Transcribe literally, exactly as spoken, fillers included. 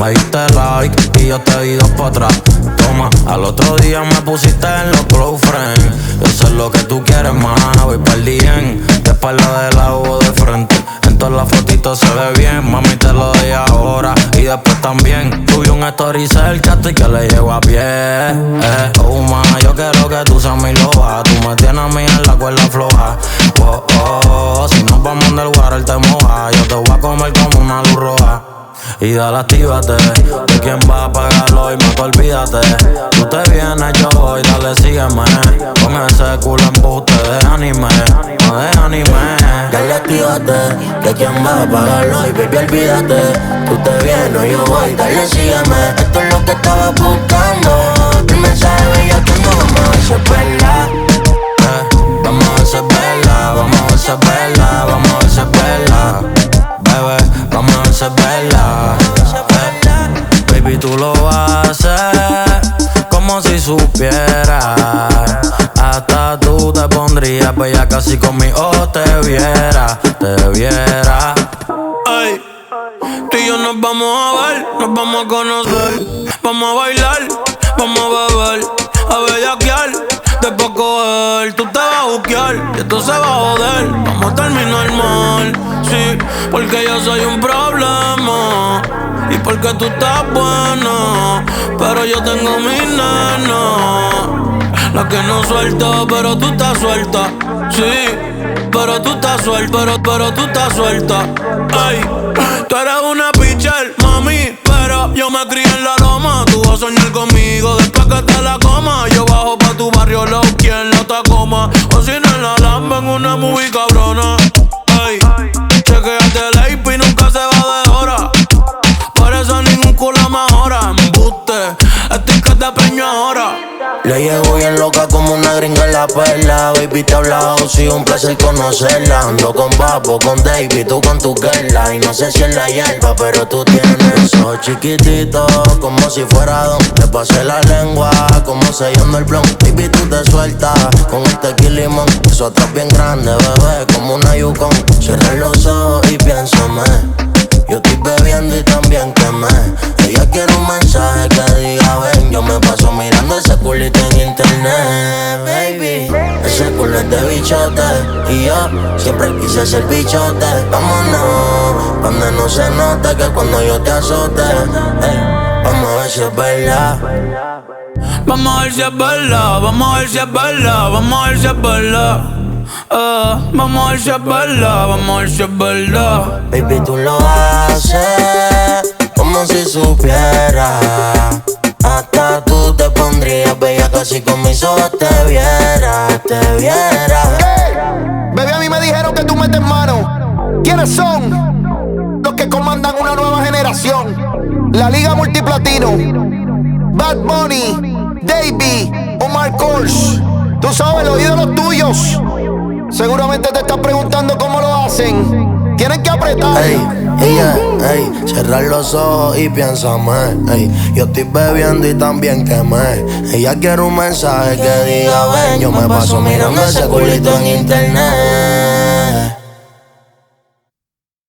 me diste like y yo te di dos pa' atrás. Toma, al otro día me pusiste en los close friends. Yo sé lo que tú quieres más, voy pa'l dien. De espalda, de lado o de frente. En todas las fotitos se ve bien, mami te lo doy ahora y después también. Tuve un story cerca y que le llego a pie. Eh, oh ma, yo quiero que tú seas mi loba. Tú me tienes a mí en la cuerda floja. Oh, oh, si nos vamos del water te moja. Yo te voy a comer como una luz roja. Y dale, actívate, de quién va a pagarlo y más olvídate. Tú te vienes, yo voy, dale, sígueme. Con ese culo embuste de anime, no de anime. Dale, actívate, de quién va a pagarlo y baby, olvídate. Tú te vienes, yo voy, dale, sígueme. Esto es lo que estaba buscando. El mensaje bello que no vamos a hacer verdad. Eh, vamos a hacer verla, vamos a hacer verla, vamos a hacer verla. Bebé, vamos a hacer verla. Eh, baby, tú lo haces como si supieras. Hasta tú te pondrías bella casi conmigo te viera, te viera. Ay, tú y yo nos vamos a ver, nos vamos a conocer. Vamos a bailar, vamos a beber, a bellaquear. Después coger, tú te vas a buquear y esto se va a joder. Vamos a terminar mal, sí, porque yo soy un problema y porque tú estás buena, pero yo tengo mi nena, la que no suelta, pero tú estás suelta, sí, pero tú estás suelta, pero, pero tú estás suelta. Ay, tú eres una pitcher, mami, pero yo me crié en la loma. Tú vas a soñar conmigo después que te la coma. Yo bajo pa' tu barrio, lo quien la Tacoma. O si no en la Lamba, en una movie cabrona. Ay, chequeate el A P y nunca se va de hora. Por eso ningún culo mejora. Embuste, estoy que te preño ahora. Le llevo bien loca como una gringa en la perla. Baby, te he hablado, sí, un placer conocerla. Ando con Papo, con David, tú con tu girla. Y no sé si es la hierba, pero tú tienes eso chiquitito, como si fuera don. Le pasé la lengua, como sellando el blon. Baby, tú te sueltas con el tequila y limón. Eso atrás bien grande, bebé, como una Yukon. Cierra los ojos y piénsame. Yo estoy bebiendo y también quemé. Ella quiere un mensaje que diga ven. Yo me paso mirando ese culito en internet, baby. Ese culo es de bichote y yo siempre quise ser bichote. Vámonos, donde no se note que cuando yo te azote. Hey, vamos a ver si es verdad. Vamos a ver si es verdad, vamos a ver si es verdad, vamos a ver si es verdad. Uh, vamos a ver si es verdad, vamos a ver si es verdad. Baby, tú lo haces como si supieras. Hasta tú te pondrías bella casi con mis ojos te viera, te viera. Hey, baby, a mí me dijeron que tú metes mano. ¿Quiénes son? Los que comandan una nueva generación. La Liga Multiplatino, Bad Bunny, Davey, Omar Kors. Tú sabes, los ídolos tuyos. Seguramente te estás preguntando cómo lo hacen. Tienen que apretar. Ey, ella, ey, cerrar los ojos y piénsame. Ey, yo estoy bebiendo y también quemé. Ella quiere un mensaje que diga ven. Yo me paso mirando ese culito en internet.